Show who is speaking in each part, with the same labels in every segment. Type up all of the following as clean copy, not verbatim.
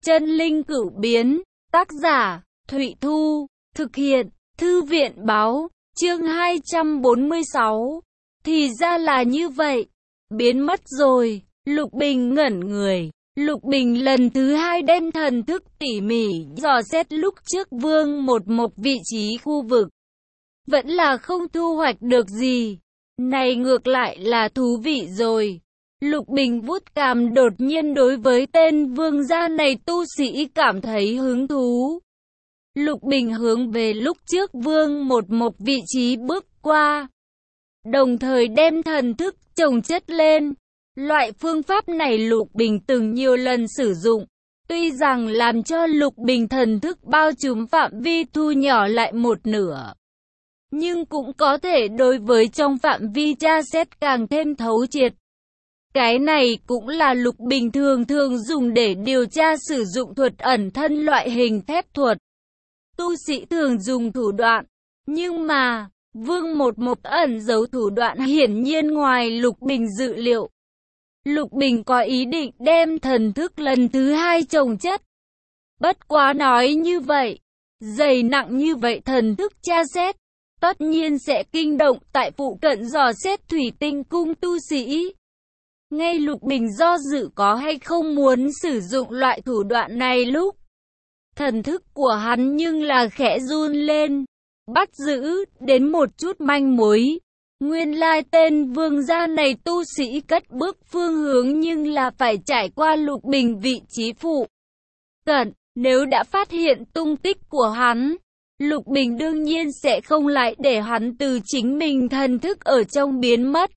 Speaker 1: Chân linh cửu biến, tác giả, Thụy Thu, thực hiện, Thư viện báo, chương 246. Thì ra là như vậy, biến mất rồi, Lục Bình ngẩn người. Lục Bình lần thứ hai đem thần thức tỉ mỉ, dò xét lúc trước Vương một mộc vị trí khu vực. Vẫn là không thu hoạch được gì. Này ngược lại là thú vị rồi. Lục Bình vuốt cằm, đột nhiên đối với tên vương gia này tu sĩ cảm thấy hứng thú. Lục Bình hướng về lúc trước Vương một mộc vị trí bước qua, đồng thời đem thần thức chồng chất lên. Loại phương pháp này Lục Bình từng nhiều lần sử dụng, tuy rằng làm cho Lục Bình thần thức bao trùm phạm vi thu nhỏ lại một nửa, nhưng cũng có thể đối với trong phạm vi tra xét càng thêm thấu triệt. Cái này cũng là Lục Bình thường dùng để điều tra sử dụng thuật ẩn thân loại hình phép thuật. Tu sĩ thường dùng thủ đoạn, nhưng mà Vương một mộc ẩn giấu thủ đoạn hiển nhiên ngoài Lục Bình dự liệu. Lục Bình có ý định đem thần thức lần thứ hai chồng chất. Bất quá nói như vậy, dày nặng như vậy thần thức tra xét, tất nhiên sẽ kinh động tại phụ cận dò xét Thủy Tinh Cung tu sĩ. Ngay Lục Bình do dự có hay không muốn sử dụng loại thủ đoạn này lúc, thần thức của hắn nhưng là khẽ run lên, bắt giữ đến một chút manh mối. Nguyên lai tên vương gia này tu sĩ cất bước phương hướng nhưng là phải trải qua Lục Bình vị trí phụ cận. Nếu đã phát hiện tung tích của hắn, Lục Bình đương nhiên sẽ không lại để hắn từ chính mình thần thức ở trong biến mất.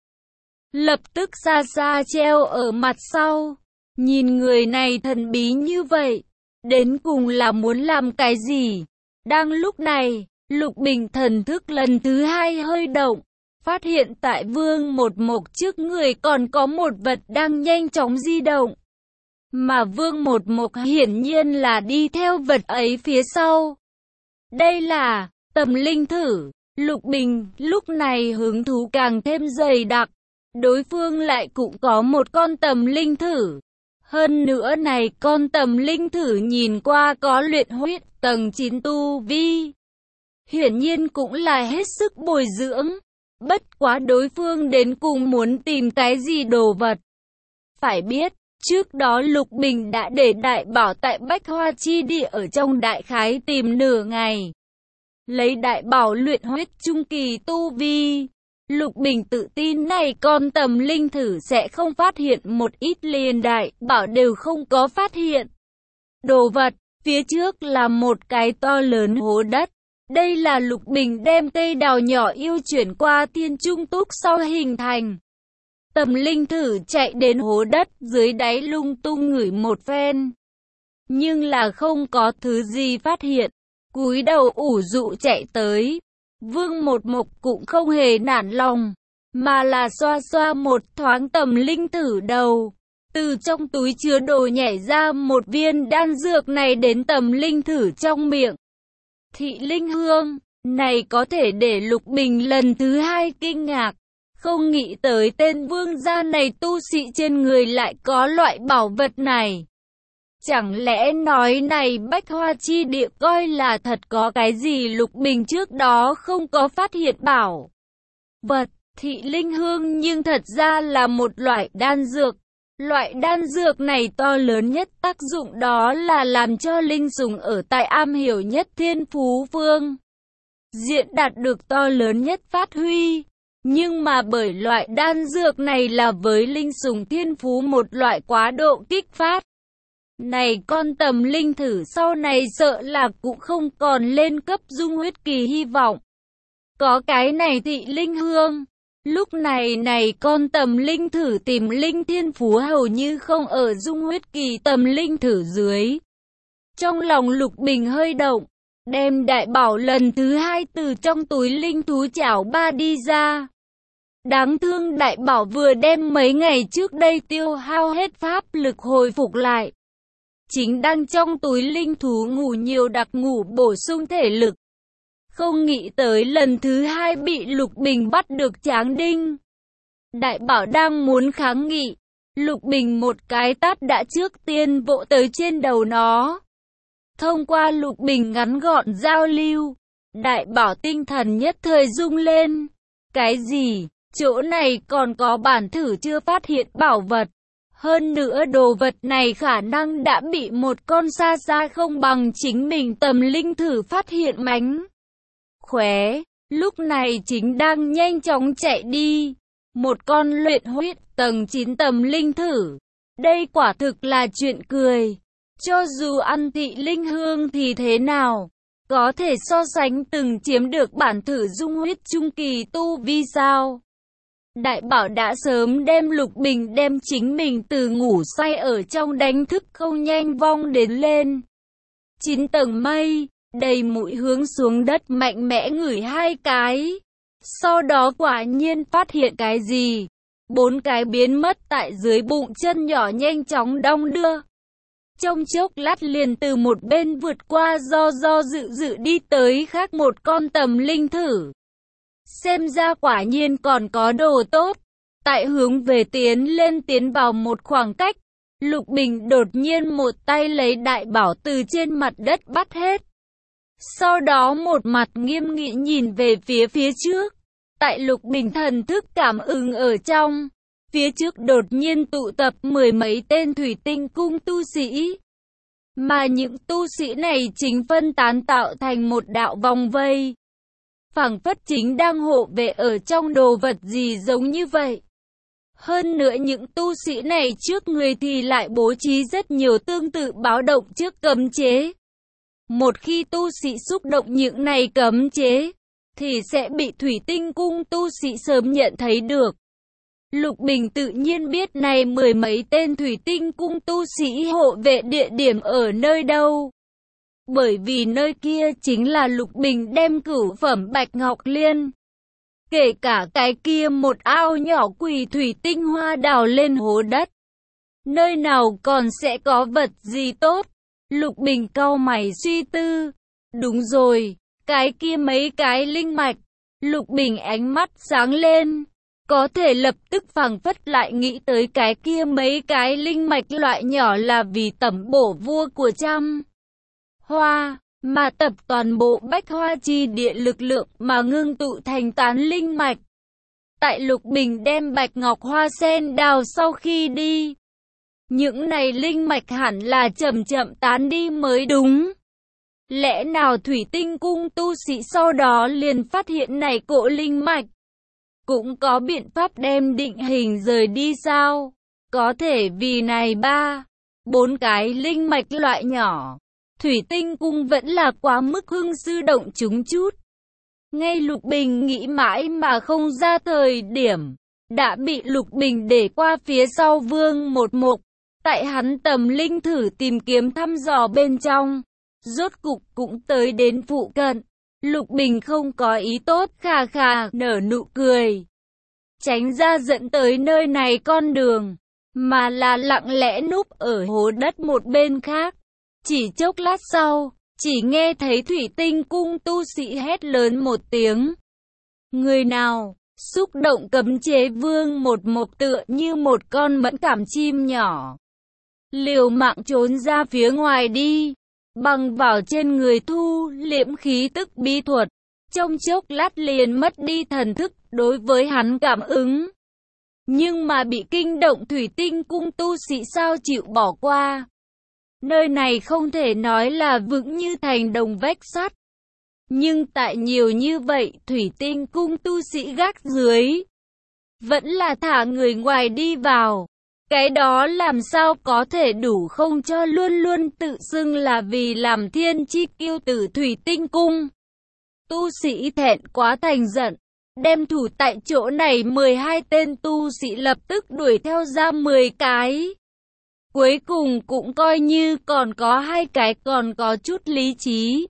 Speaker 1: Lập tức xa xa treo ở mặt sau, nhìn người này thần bí như vậy, đến cùng là muốn làm cái gì? Đang lúc này, Lục Bình thần thức lần thứ hai hơi động, phát hiện tại Vương một mộc trước người còn có một vật đang nhanh chóng di động. Mà Vương một mộc hiển nhiên là đi theo vật ấy phía sau. Đây là tầm linh thử. Lục Bình lúc này hứng thú càng thêm dày đặc. Đối phương lại cũng có một con tầm linh thử. Hơn nữa này con tầm linh thử nhìn qua có luyện huyết tầng 9 tu vi. Hiển nhiên cũng là hết sức bồi dưỡng. Bất quá đối phương đến cùng muốn tìm cái gì đồ vật. Phải biết, trước đó Lục Bình đã để đại bảo tại Bách Hoa Chi Địa ở trong đại khái tìm nửa ngày. Lấy đại bảo luyện huyết trung kỳ tu vi, Lục Bình tự tin này con tầm linh thử sẽ không phát hiện một ít liền đại bảo đều không có phát hiện. Đồ vật, phía trước là một cái to lớn hố đất. Đây là Lục Bình đem cây đào nhỏ yêu chuyển qua thiên trung túc sau hình thành. Tầm linh thử chạy đến hố đất dưới đáy lung tung ngửi một phen, nhưng là không có thứ gì phát hiện. Cúi đầu ủ rũ chạy tới. Vương một mộc cũng không hề nản lòng, mà là xoa xoa một thoáng tầm linh thử đầu. Từ trong túi chứa đồ nhảy ra một viên đan dược này đến tầm linh thử trong miệng. Thị linh hương, này có thể để Lục Bình lần thứ hai kinh ngạc. Không nghĩ tới tên vương gia này tu sĩ trên người lại có loại bảo vật này. Chẳng lẽ nói này Bách Hoa Chi Địa coi là thật có cái gì Lục Bình trước đó không có phát hiện bảo vật. Thị linh hương nhưng thật ra là một loại đan dược. Loại đan dược này to lớn nhất tác dụng đó là làm cho linh sủng ở tại am hiểu nhất thiên phú phương diện đạt được to lớn nhất phát huy. Nhưng mà bởi loại đan dược này là với linh sủng thiên phú một loại quá độ kích phát. Này con tầm linh thử sau này sợ là cũng không còn lên cấp dung huyết kỳ hy vọng. Có cái này thị linh hương. Lúc này con tầm linh thử tìm linh thiên phú hầu như không ở dung huyết kỳ tầm linh thử dưới. Trong lòng Lục Bình hơi động, đem đại bảo lần thứ hai từ trong túi linh thú chảo ba đi ra. Đáng thương đại bảo vừa đem mấy ngày trước đây tiêu hao hết pháp lực hồi phục lại. Chính đang trong túi linh thú ngủ nhiều đặc ngủ bổ sung thể lực. Không nghĩ tới lần thứ hai bị Lục Bình bắt được tráng đinh. Đại bảo đang muốn kháng nghị. Lục Bình một cái tát đã trước tiên vỗ tới trên đầu nó. Thông qua Lục Bình ngắn gọn giao lưu, Đại Bảo tinh thần nhất thời rung lên. Cái gì? Chỗ này còn có bản thử chưa phát hiện bảo vật. Hơn nữa đồ vật này khả năng đã bị một con xa xa không bằng chính mình tầm linh thử phát hiện mánh khóe. Lúc này chính đang nhanh chóng chạy đi. Một con luyện huyết tầng 9 tầm linh thử. Đây quả thực là chuyện cười. Cho dù ăn thị linh hương thì thế nào? Có thể so sánh từng chiếm được bản thử dung huyết trung kỳ tu vi sao? Đại Bảo đã sớm đem Lục Bình đem chính mình từ ngủ say ở trong đánh thức không nhanh vong đến lên. 9 tầng mây, đầy mũi hướng xuống đất mạnh mẽ ngửi 2 cái. Sau đó quả nhiên phát hiện cái gì? 4 cái biến mất tại dưới bụng chân nhỏ nhanh chóng đong đưa. Trong chốc lát liền từ một bên vượt qua do dự đi tới khác một con tầm linh thử. Xem ra quả nhiên còn có đồ tốt. Tại hướng về tiến vào một khoảng cách, Lục Bình đột nhiên một tay lấy Đại Bảo từ trên mặt đất bắt hết. Sau đó một mặt nghiêm nghị nhìn về phía trước. Tại Lục Bình thần thức cảm ứng ở trong, phía trước đột nhiên tụ tập 10 mấy tên thủy tinh cung tu sĩ. Mà những tu sĩ này chính phân tán tạo thành một đạo vòng vây. Phảng phất chính đang hộ vệ ở trong đồ vật gì giống như vậy. Hơn nữa những tu sĩ này trước người thì lại bố trí rất nhiều tương tự báo động trước cấm chế. Một khi tu sĩ xúc động những này cấm chế, thì sẽ bị thủy tinh cung tu sĩ sớm nhận thấy được. Lục Bình tự nhiên biết này 10 mấy tên thủy tinh cung tu sĩ hộ vệ địa điểm ở nơi đâu. Bởi vì nơi kia chính là Lục Bình đem cửu phẩm Bạch Ngọc Liên. Kể cả cái kia một ao nhỏ quỷ thủy tinh hoa đào lên hố đất. Nơi nào còn sẽ có vật gì tốt? Lục Bình cau mày suy tư. Đúng rồi, cái kia mấy cái linh mạch. Lục Bình ánh mắt sáng lên. Có thể lập tức phảng phất lại nghĩ tới cái kia mấy cái linh mạch loại nhỏ là vì tẩm bổ vua của trăm hoa, mà tập toàn bộ bách hoa chi địa lực lượng mà ngưng tụ thành tán linh mạch. Tại Lục Bình đem bạch ngọc hoa sen đào sau khi đi, những này linh mạch hẳn là chậm chậm tán đi mới đúng. Lẽ nào thủy tinh cung tu sĩ sau đó liền phát hiện này cỗ linh mạch? Cũng có biện pháp đem định hình rời đi sao? Có thể vì này 3-4 cái linh mạch loại nhỏ, thủy tinh cung vẫn là quá mức hưng sư động chúng chút. Ngay Lục Bình nghĩ mãi mà không ra thời điểm, đã bị Lục Bình để qua phía sau Vương Một Mục. Tại hắn tầm linh thử tìm kiếm thăm dò bên trong, rốt cục cũng tới đến phụ cận. Lục Bình không có ý tốt, khà khà nở nụ cười, tránh ra dẫn tới nơi này con đường, mà là lặng lẽ núp ở hố đất một bên khác. Chỉ chốc lát sau, chỉ nghe thấy thủy tinh cung tu sĩ hét lớn một tiếng. Người nào? Xúc động cấm chế Vương Một Mục tựa như một con mẫn cảm chim nhỏ, liều mạng trốn ra phía ngoài đi, bằng vào trên người thu liễm khí tức bí thuật, trong chốc lát liền mất đi thần thức đối với hắn cảm ứng. Nhưng mà bị kinh động thủy tinh cung tu sĩ sao chịu bỏ qua. Nơi này không thể nói là vững như thành đồng vách sắt. Nhưng tại nhiều như vậy thủy tinh cung tu sĩ gác dưới, vẫn là thả người ngoài đi vào. Cái đó làm sao có thể đủ không cho luôn luôn tự xưng là vì làm thiên chi kiêu tử thủy tinh cung. Tu sĩ thẹn quá thành giận, đem thủ tại chỗ này 12 tên tu sĩ lập tức đuổi theo ra 10 cái. Cuối cùng cũng coi như còn có 2 cái còn có chút lý trí,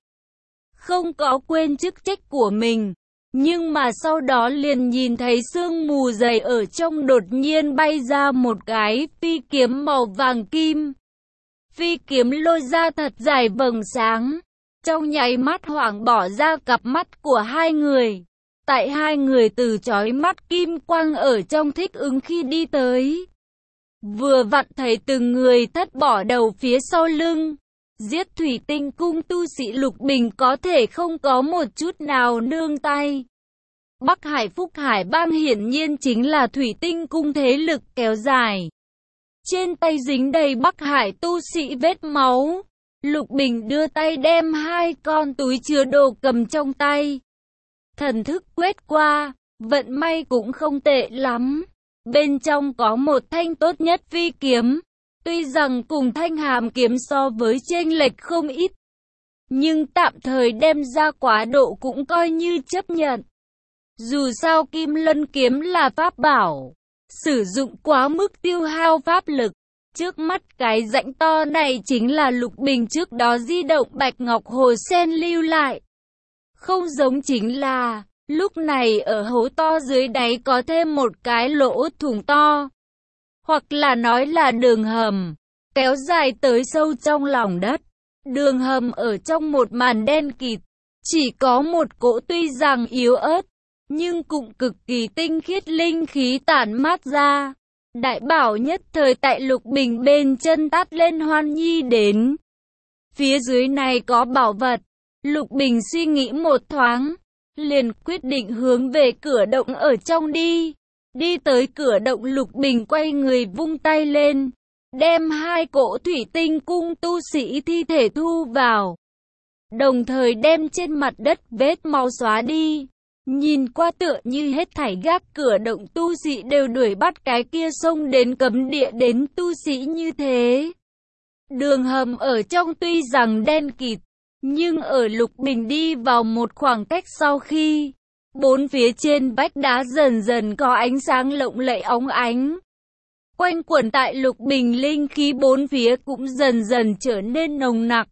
Speaker 1: không có quên chức trách của mình. Nhưng mà sau đó liền nhìn thấy sương mù dày ở trong đột nhiên bay ra một cái phi kiếm màu vàng kim. Phi kiếm lôi ra thật dài vầng sáng. Trong nháy mắt hoảng bỏ ra cặp mắt của 2 người. Tại 2 người từ chói mắt kim quang ở trong thích ứng khi đi tới. Vừa vặn thấy từng người thất bỏ đầu phía sau lưng. Giết thủy tinh cung tu sĩ Lục Bình có thể không có một chút nào nương tay. Bắc Hải Phúc Hải Bang hiển nhiên chính là thủy tinh cung thế lực kéo dài. Trên tay dính đầy Bắc Hải tu sĩ vết máu. Lục Bình đưa tay đem 2 con túi chứa đồ cầm trong tay. Thần thức quét qua, vận may cũng không tệ lắm. Bên trong có một thanh tốt nhất phi kiếm. Tuy rằng cùng thanh hàm kiếm so với chênh lệch không ít, nhưng tạm thời đem ra quá độ cũng coi như chấp nhận. Dù sao Kim Lân kiếm là pháp bảo, sử dụng quá mức tiêu hao pháp lực. Trước mắt cái rãnh to này chính là Lục Bình trước đó di động Bạch Ngọc Hồ Sen lưu lại. Không giống chính là, lúc này ở hố to dưới đáy có thêm một cái lỗ thủng to. Hoặc là nói là đường hầm, kéo dài tới sâu trong lòng đất. Đường hầm ở trong một màn đen kịt, chỉ có một cỗ tuy rằng yếu ớt, nhưng cũng cực kỳ tinh khiết linh khí tản mát ra. Đại bảo nhất thời tại Lục Bình bên chân tát lên hoan nhi đến. Phía dưới này có bảo vật. Lục Bình suy nghĩ một thoáng, liền quyết định hướng về cửa động ở trong đi. Đi tới cửa động Lục Bình quay người vung tay lên, đem 2 cỗ thủy tinh cung tu sĩ thi thể thu vào. Đồng thời đem trên mặt đất vết máu xóa đi. Nhìn qua tựa như hết thảy gác cửa động tu sĩ đều đuổi bắt cái kia xông đến cấm địa đến tu sĩ như thế. Đường hầm ở trong tuy rằng đen kịt, nhưng ở Lục Bình đi vào một khoảng cách sau khi, 4 phía trên vách đá dần dần có ánh sáng lộng lẫy óng ánh. Quanh quẩn tại Lục Bình linh khí 4 phía cũng dần dần trở nên nồng nặc.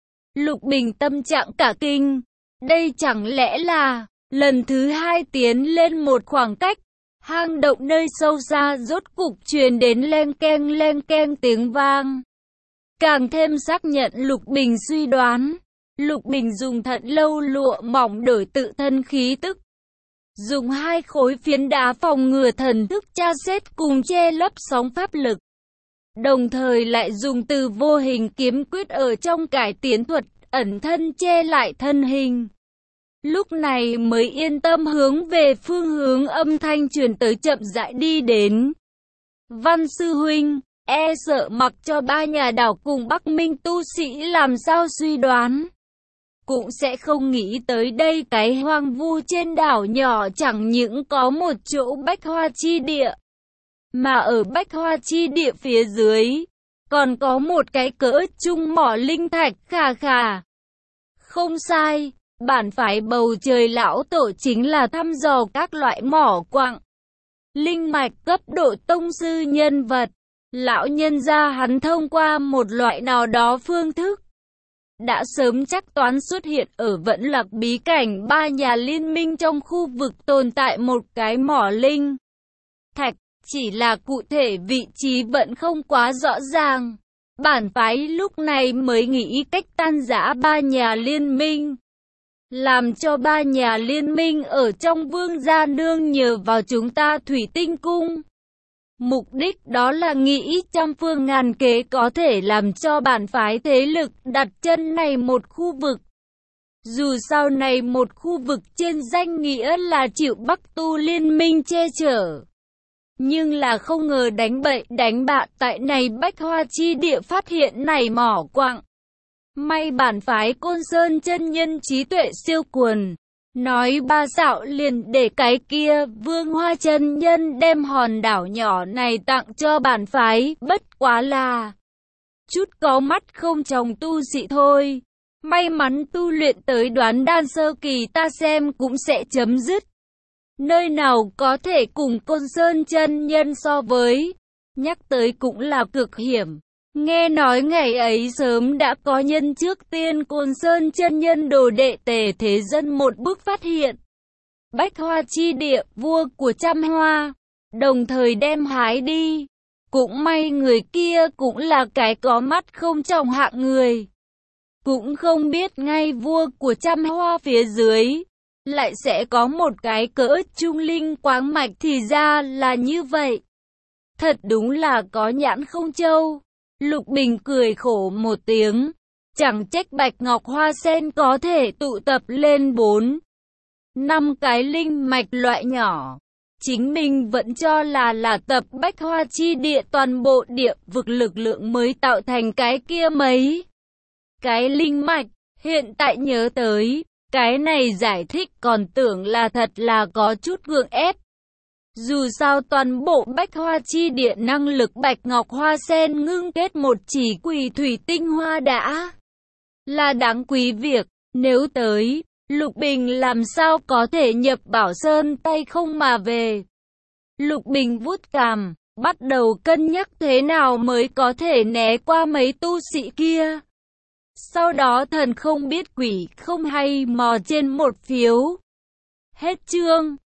Speaker 1: Lục Bình tâm trạng cả kinh, đây chẳng lẽ là lần thứ 2 tiến lên một khoảng cách, hang động nơi sâu xa rốt cục truyền đến len keng tiếng vang. Càng thêm xác nhận Lục Bình suy đoán, Lục Bình dùng thận lâu lụa mỏng đổi tự thân khí tức. Dùng 2 khối phiến đá phòng ngừa thần thức tra xét cùng che lấp sóng pháp lực. Đồng thời lại dùng từ vô hình kiếm quyết ở trong cải tiến thuật ẩn thân che lại thân hình. Lúc này mới yên tâm hướng về phương hướng âm thanh truyền tới chậm rãi đi đến. Văn sư huynh, e sợ mặc cho 3 nhà đảo cùng Bắc Minh tu sĩ làm sao suy đoán, cũng sẽ không nghĩ tới đây cái hoang vu trên đảo nhỏ chẳng những có một chỗ bách hoa chi địa, mà ở bách hoa chi địa phía dưới, còn có một cái cỡ trung mỏ linh thạch khà khà. Không sai, bản phái bầu trời lão tổ chính là thăm dò các loại mỏ quặng, linh mạch cấp độ tông sư nhân vật. Lão nhân gia hắn thông qua một loại nào đó phương thức, đã sớm chắc toán xuất hiện ở Vẫn Lạc bí cảnh 3 nhà liên minh trong khu vực tồn tại một cái mỏ linh thạch, chỉ là cụ thể vị trí vẫn không quá rõ ràng. Bản phái lúc này mới nghĩ cách tan rã 3 nhà liên minh, làm cho 3 nhà liên minh ở trong vương gia nương nhờ vào chúng ta thủy tinh cung. Mục đích đó là nghĩ trăm phương ngàn kế có thể làm cho bản phái thế lực đặt chân này một khu vực. Dù sao này một khu vực trên danh nghĩa là chịu Bắc Tu liên minh che chở, nhưng là không ngờ đánh bậy đánh bạ tại này bách hoa chi địa phát hiện này mỏ quặng. May bản phái Côn Sơn chân nhân trí tuệ siêu quần, nói 3 dạo liền để cái kia Vương Hoa chân nhân đem hòn đảo nhỏ này tặng cho bản phái, bất quá là chút có mắt không tròng tu sĩ thôi. May mắn tu luyện tới đoán đan sơ kỳ ta xem cũng sẽ chấm dứt. Nơi nào có thể cùng Côn Sơn chân nhân so với, nhắc tới cũng là cực hiểm. Nghe nói ngày ấy sớm đã có nhân trước tiên Côn Sơn chân nhân đồ đệ Tề Thế Dân một bước phát hiện bách hoa chi địa vua của trăm hoa, đồng thời đem hái đi. Cũng may người kia cũng là cái có mắt không tròng hạng người, cũng không biết ngay vua của trăm hoa phía dưới lại sẽ có một cái cỡ trung linh quáng mạch, thì ra là như vậy. Thật đúng là có nhãn không trâu. Lục Bình cười khổ một tiếng. Chẳng trách Bạch Ngọc Hoa Sen có thể tụ tập lên 4-5 cái linh mạch loại nhỏ. Chính mình vẫn cho là tập Bách Hoa Chi Địa toàn bộ địa vực lực lượng mới tạo thành cái kia mấy cái linh mạch. Hiện tại nhớ tới, cái này giải thích còn tưởng là thật là có chút gượng ép. Dù sao toàn bộ Bách Hoa Chi Địa năng lực Bạch Ngọc Hoa Sen ngưng kết một chỉ quỷ thủy tinh hoa đã là đáng quý việc. Nếu tới, Lục Bình làm sao có thể nhập Bảo Sơn tay không mà về. Lục Bình vuốt cằm, bắt đầu cân nhắc thế nào mới có thể né qua mấy tu sĩ kia. Sau đó thần không biết quỷ không hay mò trên một phiếu. Hết chương.